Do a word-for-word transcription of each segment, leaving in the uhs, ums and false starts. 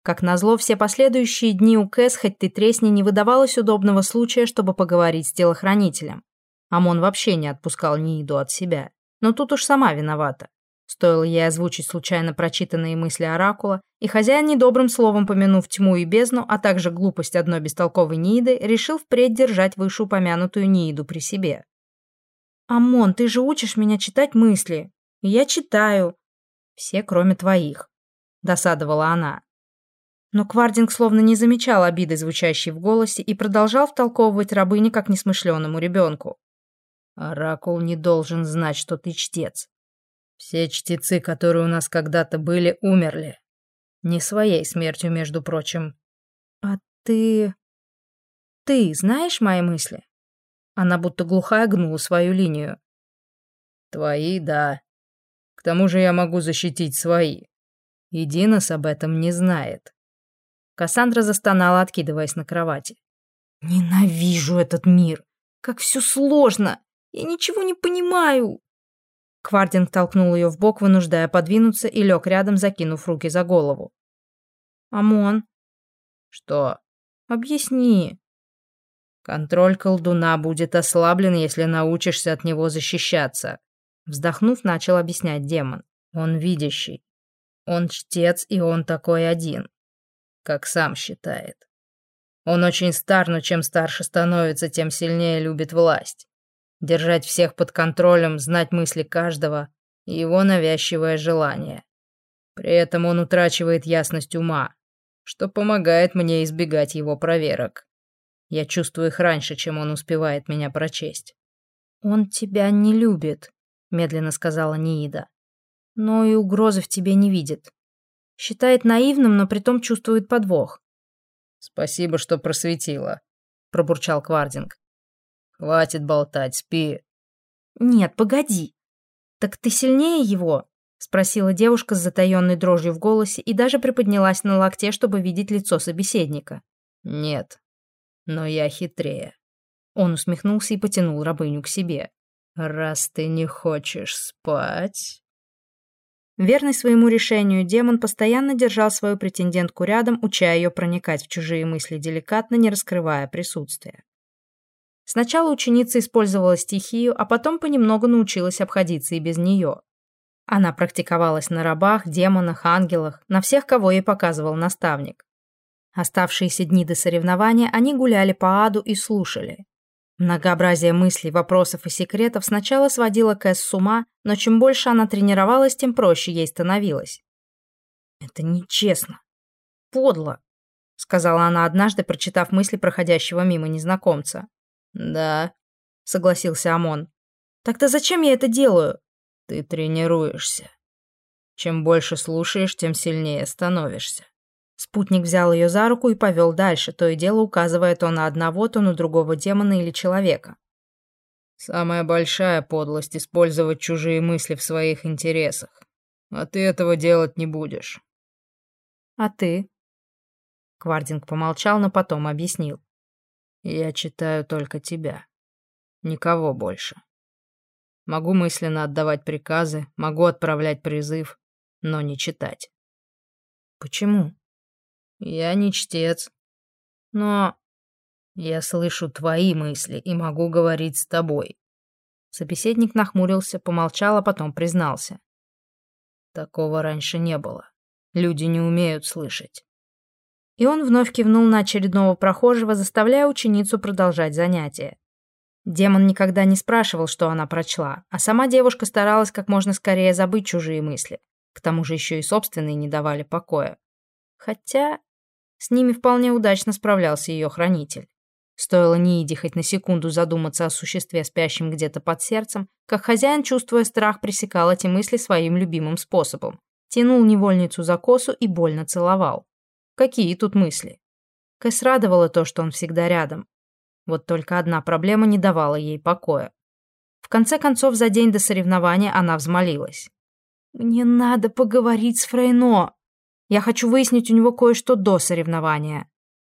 Как назло, все последующие дни у Кэс, хоть ты тресни, не выдавалось удобного случая, чтобы поговорить с телохранителем. Амон вообще не отпускал Нииду от себя. Но тут уж сама виновата. Стоило ей озвучить случайно прочитанные мысли Оракула, и хозяин, недобрым словом помянув тьму и бездну, а также глупость одной бестолковой Нииды, решил впредь держать вышеупомянутую Нииду при себе. «Амон, ты же учишь меня читать мысли. И я читаю. Все, кроме твоих», — досадовала она. Но Квардинг словно не замечал обиды, звучащей в голосе, и продолжал втолковывать рабыне как несмышленому ребенку. «Оракул не должен знать, что ты чтец. Все чтецы, которые у нас когда-то были, умерли. Не своей смертью, между прочим». «А ты... ты знаешь мои мысли?» Она будто глухая гнула свою линию. «Твои, да. К тому же я могу защитить свои. И Динос об этом не знает». Кассандра застонала, откидываясь на кровати. «Ненавижу этот мир! Как все сложно! Я ничего не понимаю!» Квардинг толкнул ее в бок, вынуждая подвинуться, и лег рядом, закинув руки за голову. «Амон?» «Что?» «Объясни». «Контроль колдуна будет ослаблен, если научишься от него защищаться», вздохнув, начал объяснять демон. «Он видящий. Он чтец, и он такой один. Как сам считает. Он очень стар, но чем старше становится, тем сильнее любит власть. Держать всех под контролем, знать мысли каждого — его навязчивое желание. При этом он утрачивает ясность ума, что помогает мне избегать его проверок. Я чувствую их раньше, чем он успевает меня прочесть». «Он тебя не любит», — медленно сказала Ниида. «Но и угрозы в тебе не видит. Считает наивным, но притом чувствует подвох». «Спасибо, что просветила», — пробурчал Квардинг. «Хватит болтать, спи». «Нет, погоди. Так ты сильнее его?» — спросила девушка с затаенной дрожью в голосе и даже приподнялась на локте, чтобы видеть лицо собеседника. «Нет, но я хитрее». Он усмехнулся и потянул рабыню к себе. «Раз ты не хочешь спать...» Верный своему решению, демон постоянно держал свою претендентку рядом, уча ее проникать в чужие мысли деликатно, не раскрывая присутствия. Сначала ученица использовала стихию, а потом понемногу научилась обходиться и без нее. Она практиковалась на рабах, демонах, ангелах, на всех, кого ей показывал наставник. Оставшиеся дни до соревнования они гуляли по аду и слушали. Многообразие мыслей, вопросов и секретов сначала сводило Кэс с ума, но чем больше она тренировалась, тем проще ей становилось. «Это нечестно. Подло», — сказала она однажды, прочитав мысли проходящего мимо незнакомца. «Да», — согласился Амон. «Тогда зачем я это делаю?» «Ты тренируешься. Чем больше слушаешь, тем сильнее становишься». Спутник взял ее за руку и повел дальше, то и дело указывая то на одного, то на другого демона или человека. «Самая большая подлость — использовать чужие мысли в своих интересах. А ты этого делать не будешь». «А ты?» Квардинг помолчал, но потом объяснил. «Я читаю только тебя. Никого больше. Могу мысленно отдавать приказы, могу отправлять призыв, но не читать». «Почему?» «Я не чтец. Но я слышу твои мысли и могу говорить с тобой». Собеседник нахмурился, помолчал, а потом признался. «Такого раньше не было. Люди не умеют слышать». И он вновь кивнул на очередного прохожего, заставляя ученицу продолжать занятие. Демон никогда не спрашивал, что она прочла, а сама девушка старалась как можно скорее забыть чужие мысли. К тому же еще и собственные не давали покоя. Хотя с ними вполне удачно справлялся ее хранитель. Стоило Нииде хоть на секунду задуматься о существе, спящем где-то под сердцем, как хозяин, чувствуя страх, пресекал эти мысли своим любимым способом. Тянул невольницу за косу и больно целовал. Какие тут мысли? Кэс радовало то, что он всегда рядом. Вот только одна проблема не давала ей покоя. В конце концов, за день до соревнования она взмолилась. «Мне надо поговорить с Фрейно. Я хочу выяснить у него кое-что до соревнования».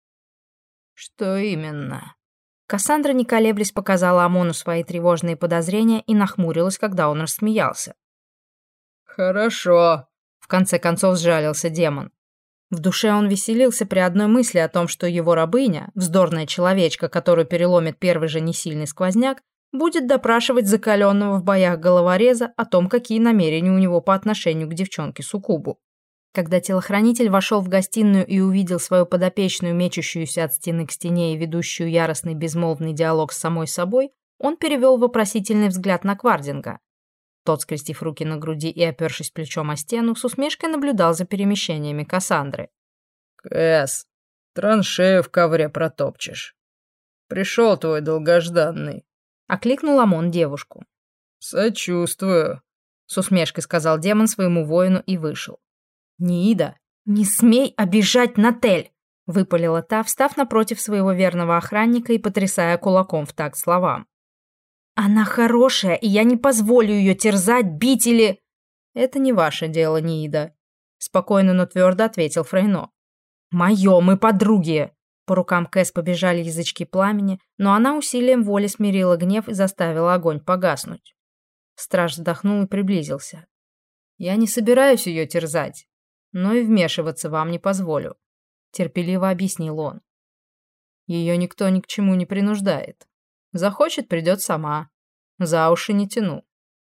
«Что именно?» Кассандра, не колеблясь, показала Амону свои тревожные подозрения и нахмурилась, когда он рассмеялся. «Хорошо», — в конце концов сжалился демон. В душе он веселился при одной мысли о том, что его рабыня, вздорная человечка, которую переломит первый же несильный сквозняк, будет допрашивать закаленного в боях головореза о том, какие намерения у него по отношению к девчонке-суккубу. Когда телохранитель вошел в гостиную и увидел свою подопечную, мечущуюся от стены к стене и ведущую яростный безмолвный диалог с самой собой, он перевел вопросительный взгляд на Квардинга. Тот, скрестив руки на груди и опершись плечом о стену, с усмешкой наблюдал за перемещениями Кассандры. «Кэс, траншею в ковре протопчешь. Пришел твой долгожданный», — окликнул Амон девушку. «Сочувствую», — с усмешкой сказал демон своему воину и вышел. «Ниида, не смей обижать Натель!» — выпалила та, встав напротив своего верного охранника и потрясая кулаком в такт словам. «Она хорошая, и я не позволю ее терзать, бить или...» «Это не ваше дело, Ниида», — спокойно, но твердо ответил Фрейно. «Мое, мы подруги!» По рукам Кэс побежали язычки пламени, но она усилием воли смирила гнев и заставила огонь погаснуть. Страж вздохнул и приблизился. «Я не собираюсь ее терзать, но и вмешиваться вам не позволю», — терпеливо объяснил он. «Ее никто ни к чему не принуждает. Захочет, придет сама. За уши не тяну».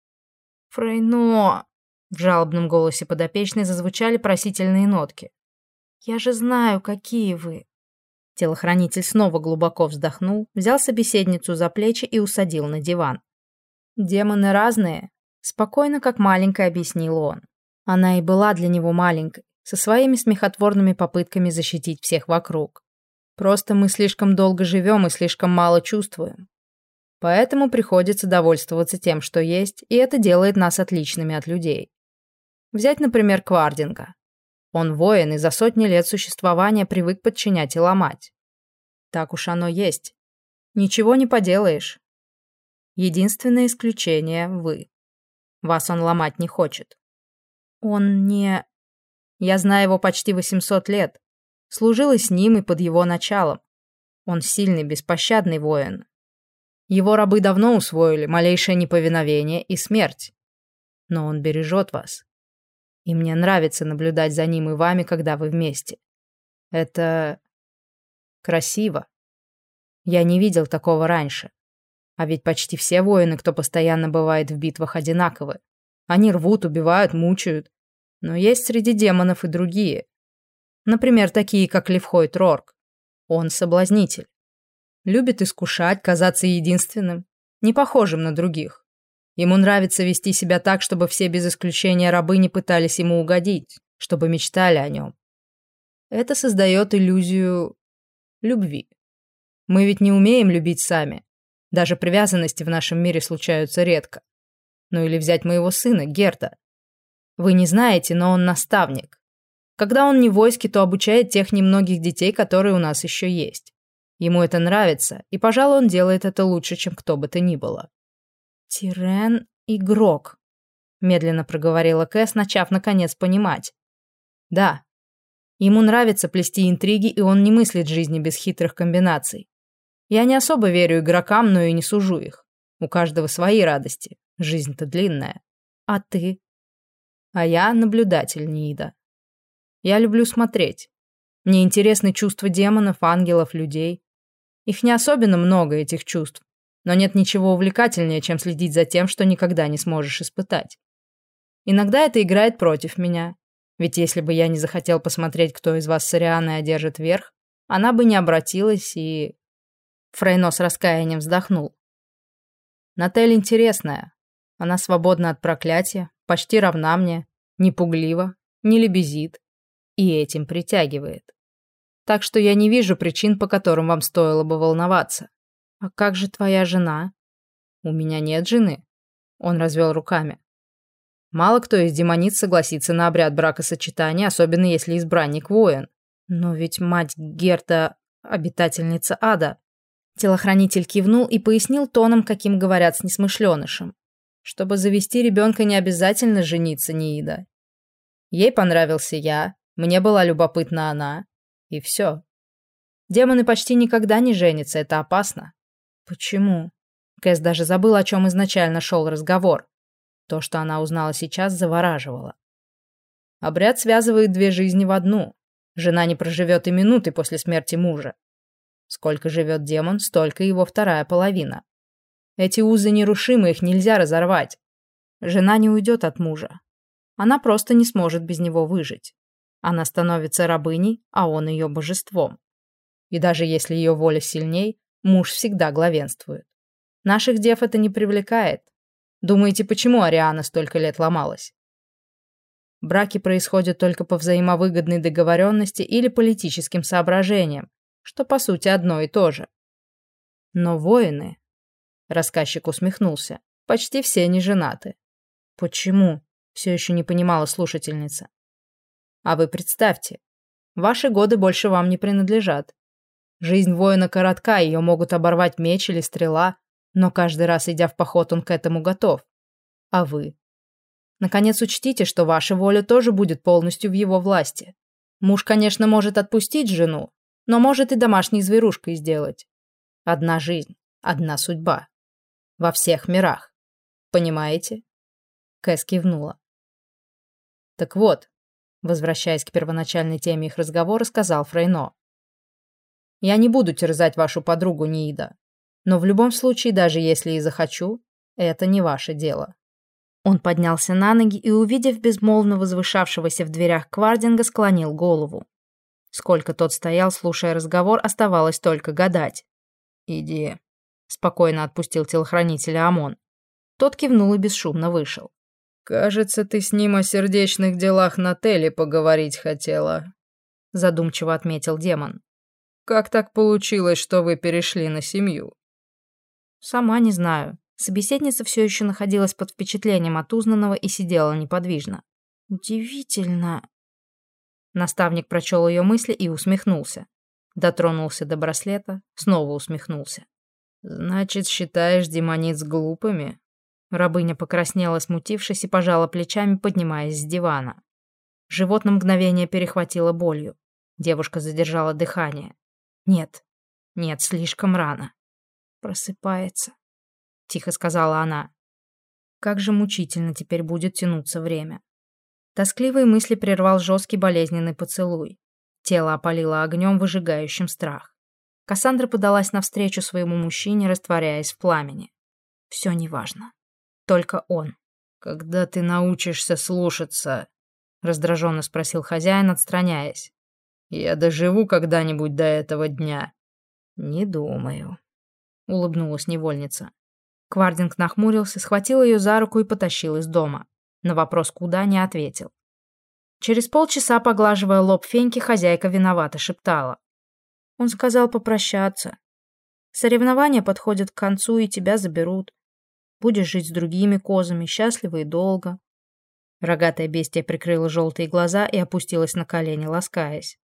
«Фрейно!» — в жалобном голосе подопечной зазвучали просительные нотки. «Я же знаю, какие вы». Телохранитель снова глубоко вздохнул, взял собеседницу за плечи и усадил на диван. «Демоны разные», — спокойно, как маленькая, объяснил он. Она и была для него маленькой, со своими смехотворными попытками защитить всех вокруг. Просто мы слишком долго живем и слишком мало чувствуем. Поэтому приходится довольствоваться тем, что есть, и это делает нас отличными от людей. Взять, например, Квардинга. Он воин и за сотни лет существования привык подчинять и ломать. Так уж оно есть. Ничего не поделаешь. Единственное исключение — вы. Вас он ломать не хочет. Он не... Я знаю его почти восемьсот лет. Служила с ним и под его началом. Он сильный, беспощадный воин. Его рабы давно усвоили малейшее неповиновение и смерть. Но он бережет вас. И мне нравится наблюдать за ним и вами, когда вы вместе. Это... красиво. Я не видел такого раньше. А ведь почти все воины, кто постоянно бывает в битвах, одинаковы. Они рвут, убивают, мучают. Но есть среди демонов и другие. Например, такие, как Левхойд Рорк. Он соблазнитель. Любит искушать, казаться единственным, не похожим на других. Ему нравится вести себя так, чтобы все без исключения рабы не пытались ему угодить, чтобы мечтали о нем. Это создает иллюзию любви. Мы ведь не умеем любить сами. Даже привязанности в нашем мире случаются редко. Ну или взять моего сына, Герда. Вы не знаете, но он наставник. Когда он не в войске, то обучает тех немногих детей, которые у нас еще есть. Ему это нравится, и, пожалуй, он делает это лучше, чем кто бы то ни было. «Тирен — игрок», — медленно проговорила Кэс, начав, наконец, понимать. «Да, ему нравится плести интриги, и он не мыслит жизни без хитрых комбинаций. Я не особо верю игрокам, но и не сужу их. У каждого свои радости. Жизнь-то длинная. А ты?» «А я наблюдатель, Ниида. Я люблю смотреть. Мне интересны чувства демонов, ангелов, людей. Их не особенно много, этих чувств, но нет ничего увлекательнее, чем следить за тем, что никогда не сможешь испытать. Иногда это играет против меня, ведь если бы я не захотел посмотреть, кто из вас с Арианой одержит верх, она бы не обратилась и...» Фрейно с раскаянием вздохнул. «Натель интересная. Она свободна от проклятия, почти равна мне, не пуглива, не лебезит, и этим притягивает. Так что я не вижу причин, по которым вам стоило бы волноваться. А как же твоя жена?» «У меня нет жены», — он развел руками. «Мало кто из демониц согласится на обряд бракосочетания, особенно если избранник воин. Но ведь мать Герда — обитательница ада». Телохранитель кивнул и пояснил тоном, каким говорят с несмышленышем. Чтобы завести ребенка, не обязательно жениться, Ниида. Ей понравился я, мне была любопытна она. И все. Демоны почти никогда не женятся, это опасно. Почему? Кэс даже забыл, о чем изначально шел разговор. То, что она узнала сейчас, завораживало. Обряд связывает две жизни в одну. Жена не проживет и минуты после смерти мужа. Сколько живет демон, столько его вторая половина. Эти узы нерушимы, их нельзя разорвать. Жена не уйдет от мужа. Она просто не сможет без него выжить. Она становится рабыней, а он ее божеством. И даже если ее воля сильней, муж всегда главенствует. Наших дев это не привлекает. Думаете, почему Ариана столько лет ломалась? Браки происходят только по взаимовыгодной договоренности или политическим соображениям, что по сути одно и то же. Но воины, рассказчик усмехнулся, почти все не женаты. Почему? Все еще не понимала слушательница. А вы представьте, ваши годы больше вам не принадлежат. Жизнь воина коротка, ее могут оборвать меч или стрела, но каждый раз, идя в поход, он к этому готов. А вы? Наконец, учтите, что ваша воля тоже будет полностью в его власти. Муж, конечно, может отпустить жену, но может и домашней зверушкой сделать. Одна жизнь, одна судьба. Во всех мирах. Понимаете? Кэс кивнула. Так вот, возвращаясь к первоначальной теме их разговора, сказал Фрейно. Я не буду терзать вашу подругу Ниида, но в любом случае, даже если и захочу, это не ваше дело. Он поднялся на ноги и, увидев безмолвно возвышавшегося в дверях Квардинга, склонил голову. Сколько тот стоял, слушая разговор, оставалось только гадать. «Иди», — спокойно отпустил телохранителя Амон. Тот кивнул и бесшумно вышел. «Кажется, ты с ним о сердечных делах на Теле поговорить хотела», — задумчиво отметил демон. «Как так получилось, что вы перешли на семью?» «Сама не знаю». Собеседница все еще находилась под впечатлением от узнанного и сидела неподвижно. «Удивительно». Наставник прочел ее мысли и усмехнулся. Дотронулся до браслета, снова усмехнулся. «Значит, считаешь демониц глупыми?» Рабыня покраснела, смутившись, и пожала плечами, поднимаясь с дивана. Живот на мгновение перехватило болью. Девушка задержала дыхание. «Нет, нет, слишком рано». «Просыпается», — тихо сказала она. Как же мучительно теперь будет тянуться время. Тоскливые мысли прервал жесткий болезненный поцелуй. Тело опалило огнем, выжигающим страх. Кассандра подалась навстречу своему мужчине, растворяясь в пламени. Все неважно. Только он. «Когда ты научишься слушаться?» — раздраженно спросил хозяин, отстраняясь. «Я доживу когда-нибудь до этого дня?» «Не думаю», — улыбнулась невольница. Квардинг нахмурился, схватил ее за руку и потащил из дома. На вопрос «куда» не ответил. Через полчаса, поглаживая лоб Феньки, хозяйка виновато шептала. Он сказал попрощаться. Соревнования подходят к концу, и тебя заберут. Будешь жить с другими козами, счастливо и долго. Рогатая бестия прикрыла желтые глаза и опустилась на колени, ласкаясь.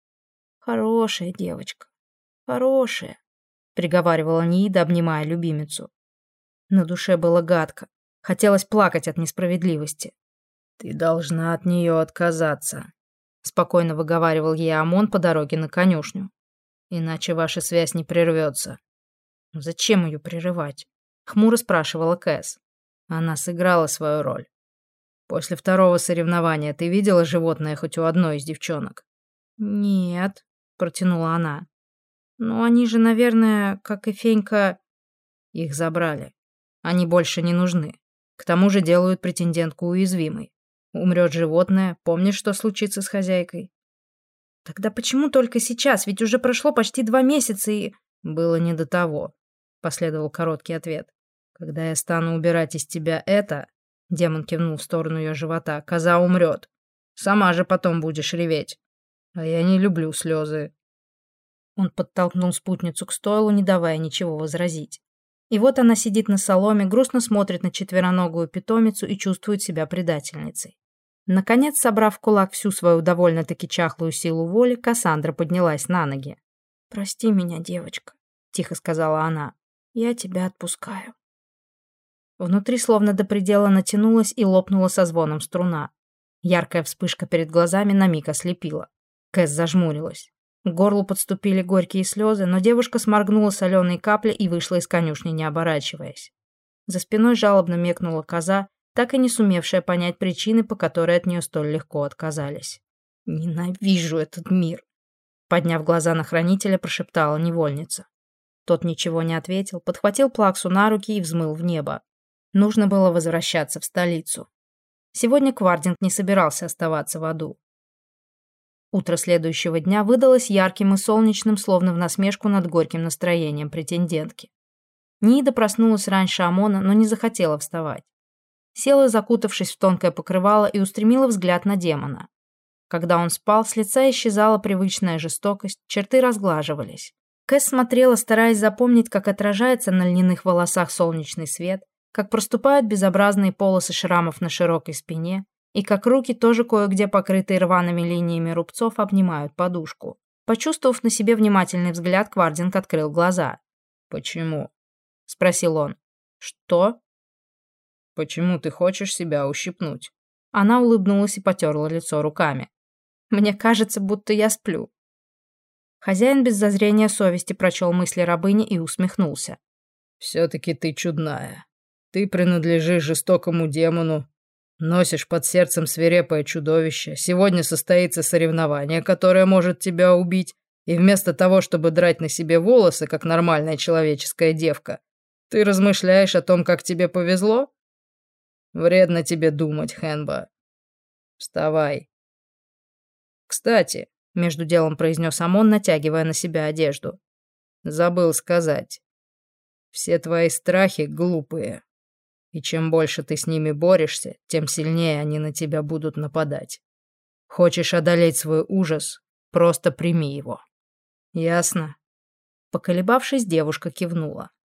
«Хорошая девочка, хорошая», — приговаривала Ниида, обнимая любимицу. На душе было гадко. Хотелось плакать от несправедливости. «Ты должна от нее отказаться», — спокойно выговаривал ей Амон по дороге на конюшню. «Иначе ваша связь не прервется». «Зачем ее прерывать?» — хмуро спрашивала Кэс. Она сыграла свою роль. «После второго соревнования ты видела животное хоть у одной из девчонок?» «Нет», — протянула она. «Но они же, наверное, как и Фенька...» «Их забрали. Они больше не нужны. К тому же делают претендентку уязвимой. Умрет животное, помнишь, что случится с хозяйкой?» «Тогда почему только сейчас? Ведь уже прошло почти два месяца и...» «Было не до того», — последовал короткий ответ. «Когда я стану убирать из тебя это...» Демон кивнул в сторону ее живота. «Коза умрет. Сама же потом будешь реветь. А я не люблю слезы». Он подтолкнул спутницу к стойлу, не давая ничего возразить. И вот она сидит на соломе, грустно смотрит на четвероногую питомицу и чувствует себя предательницей. Наконец, собрав в кулак всю свою довольно-таки чахлую силу воли, Кассандра поднялась на ноги. «Прости меня, девочка», — тихо сказала она. «Я тебя отпускаю». Внутри словно до предела натянулась и лопнула со звоном струна. Яркая вспышка перед глазами на миг ослепила. Кэс зажмурилась. К горлу подступили горькие слезы, но девушка сморгнула соленые капли и вышла из конюшни, не оборачиваясь. За спиной жалобно мекнула коза, так и не сумевшая понять причины, по которой от нее столь легко отказались. Ненавижу этот мир. Подняв глаза на хранителя, прошептала невольница. Тот ничего не ответил, подхватил Плаксу на руки и взмыл в небо. Нужно было возвращаться в столицу. Сегодня Квардинг не собирался оставаться в аду. Утро следующего дня выдалось ярким и солнечным, словно в насмешку над горьким настроением претендентки. Ниида проснулась раньше Амона, но не захотела вставать. Села, закутавшись в тонкое покрывало, и устремила взгляд на демона. Когда он спал, с лица исчезала привычная жестокость, черты разглаживались. Кэс смотрела, стараясь запомнить, как отражается на льняных волосах солнечный свет, как проступают безобразные полосы шрамов на широкой спине, и как руки, тоже кое-где покрытые рваными линиями рубцов, обнимают подушку. Почувствовав на себе внимательный взгляд, Квардинг открыл глаза. «Почему?» — спросил он. «Что?» «Почему ты хочешь себя ущипнуть?» Она улыбнулась и потерла лицо руками. «Мне кажется, будто я сплю». Хозяин без зазрения совести прочел мысли рабыни и усмехнулся. «Все-таки ты чудная. Ты принадлежишь жестокому демону, носишь под сердцем свирепое чудовище. Сегодня состоится соревнование, которое может тебя убить, и вместо того, чтобы драть на себе волосы, как нормальная человеческая девка, ты размышляешь о том, как тебе повезло? Вредно тебе думать, Хэнба. Вставай. Кстати, между делом произнес Амон, натягивая на себя одежду. Забыл сказать. Все твои страхи глупые. И чем больше ты с ними борешься, тем сильнее они на тебя будут нападать. Хочешь одолеть свой ужас, просто прими его. Ясно? Поколебавшись, девушка кивнула.